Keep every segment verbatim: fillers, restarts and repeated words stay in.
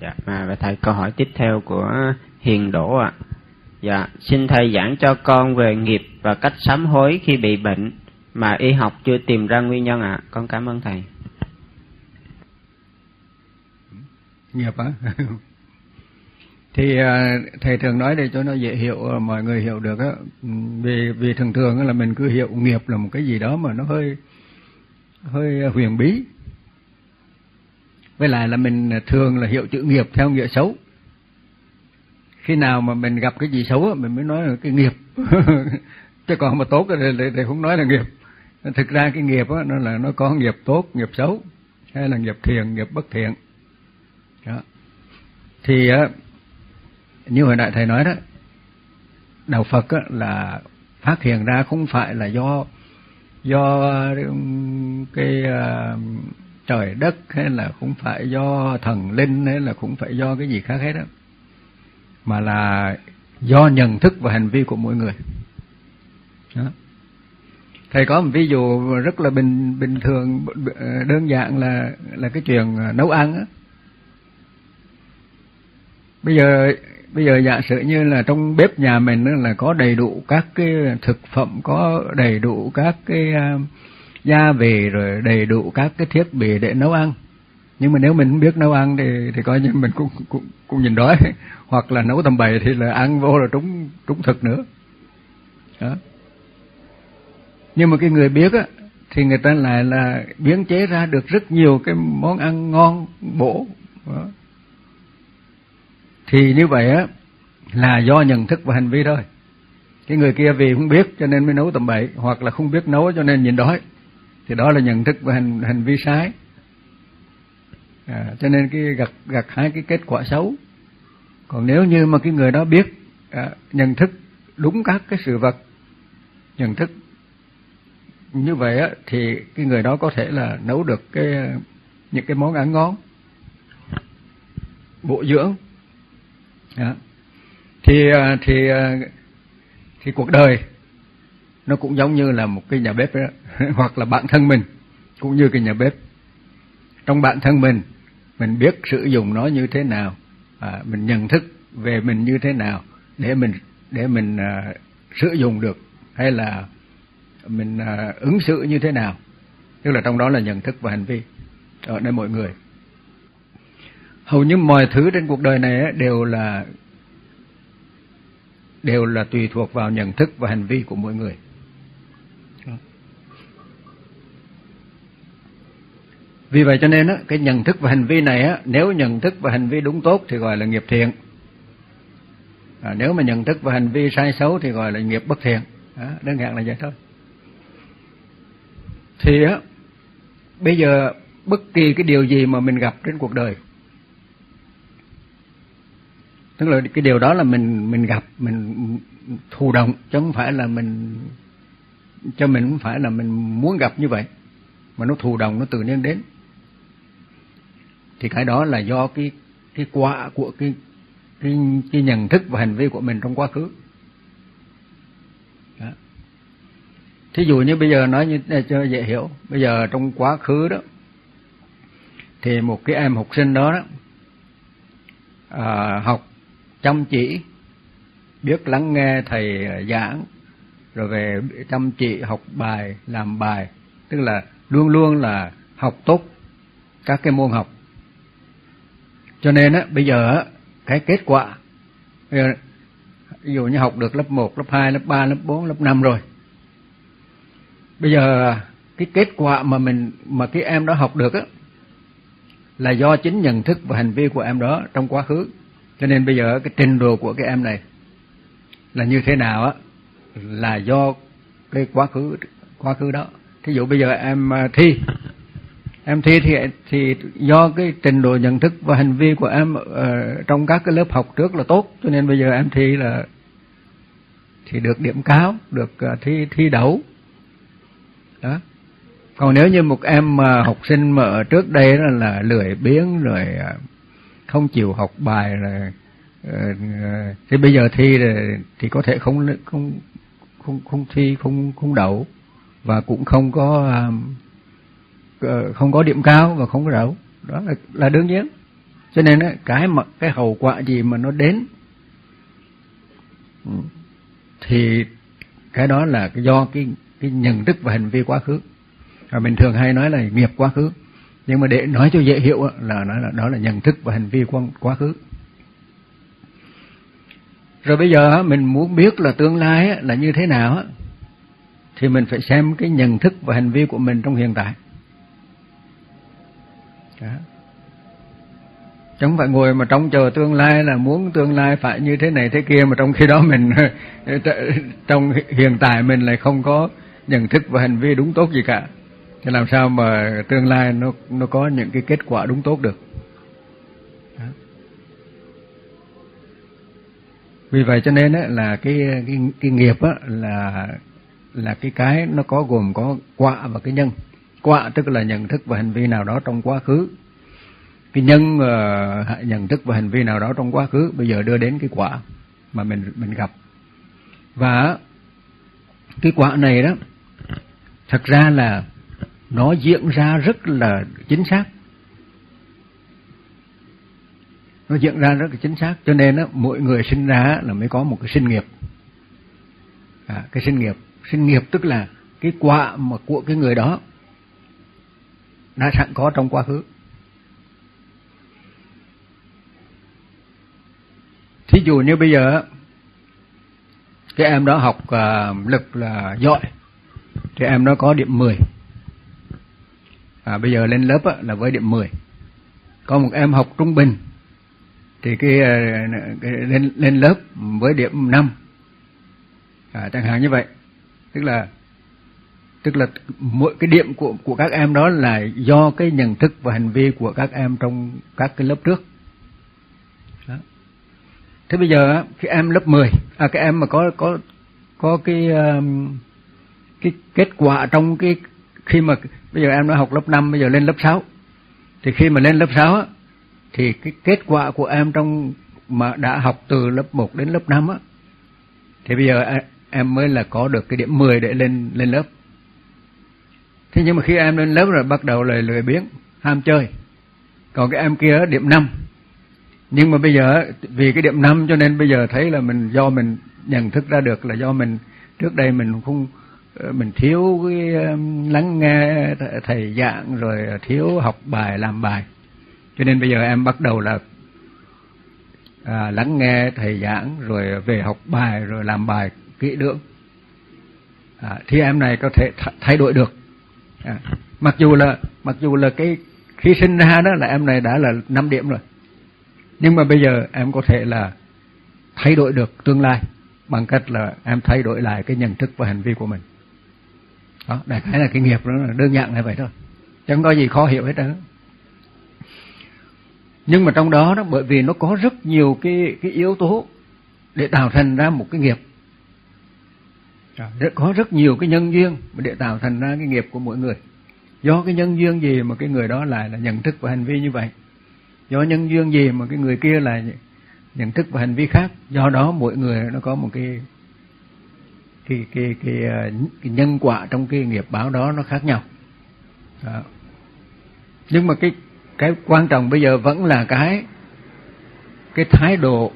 Dạ, mà và thầy câu hỏi tiếp theo của Hiền Đỗ ạ. Dạ, xin thầy giảng cho con về nghiệp và cách sám hối khi bị bệnh mà y học chưa tìm ra nguyên nhân ạ. Con cảm ơn thầy. Nghiệp á? Thì thầy thường nói để cho nó dễ hiểu, mọi người hiểu được á. Vì vì thường thường là mình cứ hiểu nghiệp là một cái gì đó mà nó hơi hơi huyền bí. Với lại là mình thường là hiểu chữ nghiệp theo nghĩa xấu. Khi nào mà mình gặp cái gì xấu mình mới nói là cái nghiệp. Chứ còn mà tốt thì, thì, thì không nói là nghiệp. Thực ra cái nghiệp đó, nó là nó có nghiệp tốt, nghiệp xấu, hay là nghiệp thiện, nghiệp bất thiện. Đó. Thì như hồi nãy thầy nói đó, đạo Phật là phát hiện ra không phải là do do cái uh, trời đất, hay là không phải do thần linh, hay là không phải do cái gì khác hết đó, mà là do nhận thức và hành vi của mỗi người. Đó. Thầy có một ví dụ rất là bình bình thường, đơn giản là là cái chuyện nấu ăn á. Bây giờ bây giờ giả sử như là trong bếp nhà mình là có đầy đủ các cái thực phẩm, có đầy đủ các cái uh, gia vị, rồi đầy đủ các cái thiết bị để nấu ăn. Nhưng mà nếu mình không biết nấu ăn thì thì coi như mình cũng cũng cũng nhìn đói, hoặc là nấu tầm bậy thì là ăn vô là trúng trúng thực nữa. Đó. Nhưng mà cái người biết á thì người ta lại là biến chế ra được rất nhiều cái món ăn ngon bổ. Đó. Thì như vậy á là do nhận thức và hành vi thôi. Cái người kia vì không biết cho nên mới nấu tầm bậy, hoặc là không biết nấu cho nên nhìn đói, thì đó là nhận thức và hành, hành vi sai. À, cho nên cái gặt gặt hai cái kết quả xấu. Còn nếu như mà cái người đó biết à, nhận thức đúng các cái sự vật, nhận thức như vậy á, thì cái người đó có thể là nấu được cái những cái món ăn ngon, bổ dưỡng. Đó. Thì thì thì cuộc đời nó cũng giống như là một cái nhà bếp đó. Hoặc là bản thân mình cũng như cái nhà bếp. Trong bản thân mình, mình biết sử dụng nó như thế nào, à, mình nhận thức về mình như thế nào để mình để mình à, sử dụng được, hay là mình à, ứng xử như thế nào. Tức là trong đó là nhận thức và hành vi ở nơi mọi người. Hầu như mọi thứ trên cuộc đời này đều là đều là tùy thuộc vào nhận thức và hành vi của mỗi người. Vì vậy cho nên cái nhận thức và hành vi này, nếu nhận thức và hành vi đúng tốt thì gọi là nghiệp thiện. À, nếu mà nhận thức và hành vi sai xấu thì gọi là nghiệp bất thiện. Đó, đơn giản là vậy thôi. Thì á, bây giờ bất kỳ cái điều gì mà mình gặp trên cuộc đời, tức là cái điều đó là mình mình gặp, mình thụ động, chứ không phải là mình cho mình không phải là mình muốn gặp như vậy, mà nó thụ động, nó tự nhiên đến. Thì cái đó là do cái cái quả của cái cái cái nhận thức và hành vi của mình trong quá khứ. Đó. Thí dụ như bây giờ nói như cho dễ hiểu, bây giờ trong quá khứ đó thì một cái em học sinh đó, đó à, học chăm chỉ, biết lắng nghe thầy giảng, rồi về chăm chỉ học bài, làm bài, tức là luôn luôn là học tốt các cái môn học. Cho nên á, bây giờ á, cái kết quả, bây giờ, ví dụ như học được lớp một, lớp hai, lớp ba, lớp bốn, lớp năm rồi. Bây giờ cái kết quả mà mình mà cái em đó học được á là do chính nhận thức và hành vi của em đó trong quá khứ. Cho nên bây giờ cái trình độ của cái em này là như thế nào á là do cái quá khứ quá khứ đó. Thí dụ bây giờ em thi, em thi thì thì do cái trình độ nhận thức và hành vi của em ở trong các cái lớp học trước là tốt, cho nên bây giờ em thi là thì được điểm cao, được thi thi đậu. Đó. Còn nếu như một em mà học sinh mà ở trước đây là, là lười biếng rồi không chịu học bài rồi thì bây giờ thi rồi, thì có thể không không không không thi không không đậu, và cũng không có không có điểm cao và không có đậu. Đó là, là đương nhiên. Cho nên á, cái mà cái hậu quả gì mà nó đến thì cái đó là do cái cái nhận thức và hành vi quá khứ. Và mình thường hay nói là nghiệp quá khứ, nhưng mà để nói cho dễ hiểu là nói là đó là nhận thức và hành vi quá khứ. Rồi bây giờ mình muốn biết là tương lai là như thế nào thì mình phải xem cái nhận thức và hành vi của mình trong hiện tại. Đó. Chứ không phải ngồi mà trông chờ tương lai là muốn tương lai phải như thế này thế kia, mà trong khi đó mình trong hiện tại mình lại không có nhận thức và hành vi đúng tốt gì cả. Thì làm sao mà tương lai nó nó có những cái kết quả đúng tốt được. Đó. Vì vậy cho nên á, là cái cái cái nghiệp á, là là cái cái nó có gồm có quả và cái nhân. Quả tức là nhận thức và hành vi nào đó trong quá khứ. Cái nhân uh, nhận thức và hành vi nào đó trong quá khứ bây giờ đưa đến cái quả mà mình mình gặp. Và cái quả này đó thật ra là nó diễn ra rất là chính xác. Nó diễn ra rất là chính xác, cho nên đó, mỗi người sinh ra là mới có một cái sinh nghiệp. À, cái sinh nghiệp, sinh nghiệp tức là cái quả mà của cái người đó đã sẵn có trong quá khứ. Thí dụ như bây giờ cái em đó học uh, lực là giỏi thì em đó có điểm mười. À, bây giờ lên lớp á, là với điểm mười. Có một em học trung bình thì cái, cái lên lên lớp với điểm năm. À, chẳng hạn như vậy. Tức là tức là mỗi cái điểm của của các em đó là do cái nhận thức và hành vi của các em trong các cái lớp trước. Đó. Thế bây giờ khi em lớp mười, à cái em mà có có có cái um, cái kết quả trong cái khi mà bây giờ em đã học lớp năm, bây giờ lên lớp sáu. Thì khi mà lên lớp sáu á thì cái kết quả của em trong mà đã học từ lớp một đến lớp năm á thì bây giờ em mới là có được cái điểm mười để lên lên lớp. Thế nhưng mà khi em lên lớp rồi bắt đầu là lười biếng, ham chơi. Còn cái em kia điểm năm. Nhưng mà bây giờ vì cái điểm năm cho nên bây giờ thấy là mình do mình nhận thức ra được là do mình trước đây mình không mình thiếu cái lắng nghe thầy giảng rồi thiếu học bài làm bài. Cho nên bây giờ em bắt đầu là à, lắng nghe thầy giảng rồi về học bài rồi làm bài kỹ lưỡng. À, thì em này có thể th- thay đổi được. À, mặc dù là mặc dù là cái khi sinh ra đó là em này đã là năm điểm rồi. Nhưng mà bây giờ em có thể là thay đổi được tương lai bằng cách là em thay đổi lại cái nhận thức và hành vi của mình. Đó, đại khái là cái nghiệp nó là đơn giản là vậy thôi. Chẳng có gì khó hiểu hết đó. Nhưng mà trong đó, đó bởi vì nó có rất nhiều cái cái yếu tố để tạo thành ra một cái nghiệp. Có rất nhiều cái nhân duyên để tạo thành ra cái nghiệp của mỗi người. Do cái nhân duyên gì mà cái người đó lại là nhận thức và hành vi như vậy? Do nhân duyên gì mà cái người kia là nhận thức và hành vi khác? Do đó mỗi người nó có một cái cái cái cái, cái nhân quả trong cái nghiệp báo đó nó khác nhau. Đó. Nhưng mà cái cái quan trọng bây giờ vẫn là cái cái thái độ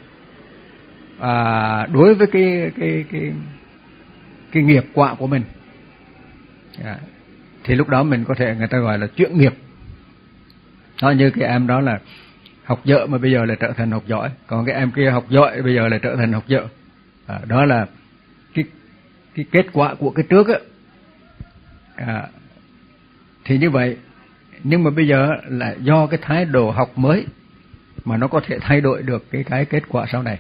à, đối với cái cái cái cái nghiệp quả của mình. À, thì lúc đó mình có thể người ta gọi là chuyển nghiệp. Đó, như cái em đó là học dở mà bây giờ là trở thành học giỏi, còn cái em kia học giỏi bây giờ là trở thành học dở. À, đó là cái cái kết quả của cái trước á. À, thì như vậy, nhưng mà bây giờ là do cái thái độ học mới mà nó có thể thay đổi được cái cái kết quả sau này.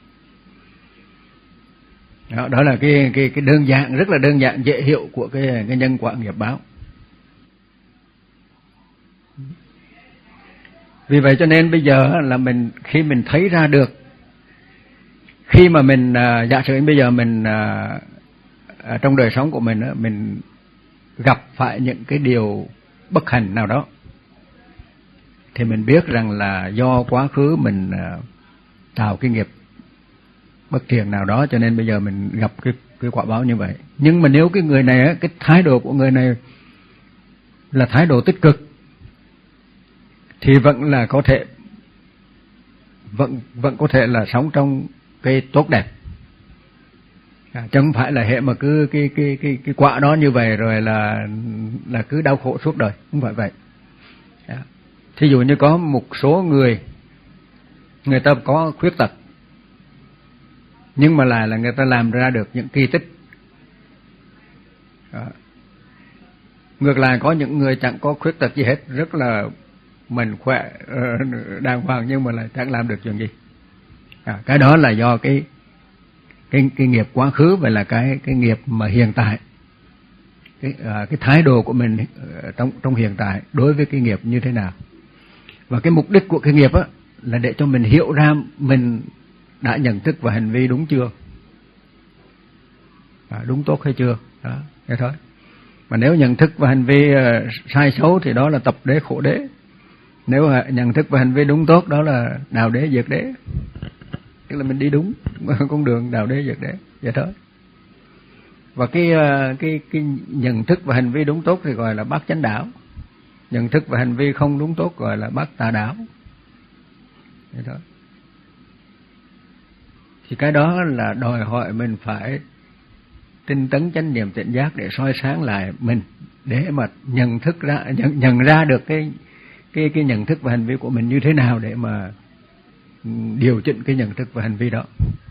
Đó, đó là cái cái cái đơn giản, rất là đơn giản dễ hiểu của cái cái nhân quả nghiệp báo. Vì vậy cho nên bây giờ là mình khi mình thấy ra được, khi mà mình à, giả sử bây giờ mình à, à, trong đời sống của mình mình gặp phải những cái điều bất hạnh nào đó thì mình biết rằng là do quá khứ mình à, tạo cái nghiệp bất thiện nào đó cho nên bây giờ mình gặp cái cái quả báo như vậy. Nhưng mà nếu cái người này cái thái độ của người này là thái độ tích cực thì vẫn là có thể vẫn vẫn có thể là sống trong cái tốt đẹp. À, chứ không phải là hệ mà cứ cái cái cái cái quả đó như vậy rồi là là cứ đau khổ suốt đời, không phải vậy. À, thí dụ như có một số người người ta có khuyết tật nhưng mà lại là người ta làm ra được những kỳ tích. À, ngược lại có những người chẳng có khuyết tật gì hết, rất là mình khỏe đàng hoàng nhưng mà lại chẳng làm được chuyện gì. À, cái đó là do cái cái cái nghiệp quá khứ và là cái cái nghiệp mà hiện tại, cái à, cái thái độ của mình trong trong hiện tại đối với cái nghiệp như thế nào. Và cái mục đích của cái nghiệp á là để cho mình hiểu ra mình đã nhận thức và hành vi đúng chưa, à, đúng tốt hay chưa, đó, thế thôi. Mà nếu nhận thức và hành vi uh, sai xấu thì đó là tập đế khổ đế. Nếu uh, nhận thức và hành vi đúng tốt đó là đạo đế diệt đế, tức là mình đi đúng con đường đạo đế diệt đế, vậy thôi. Và cái uh, cái cái nhận thức và hành vi đúng tốt thì gọi là bát chánh đạo, nhận thức và hành vi không đúng tốt gọi là bát tà đạo, vậy thôi. Thì cái đó là đòi hỏi mình phải tinh tấn chánh niệm tỉnh giác để soi sáng lại mình, để mà nhận thức ra nhận, nhận ra được cái cái cái nhận thức và hành vi của mình như thế nào để mà điều chỉnh cái nhận thức và hành vi đó.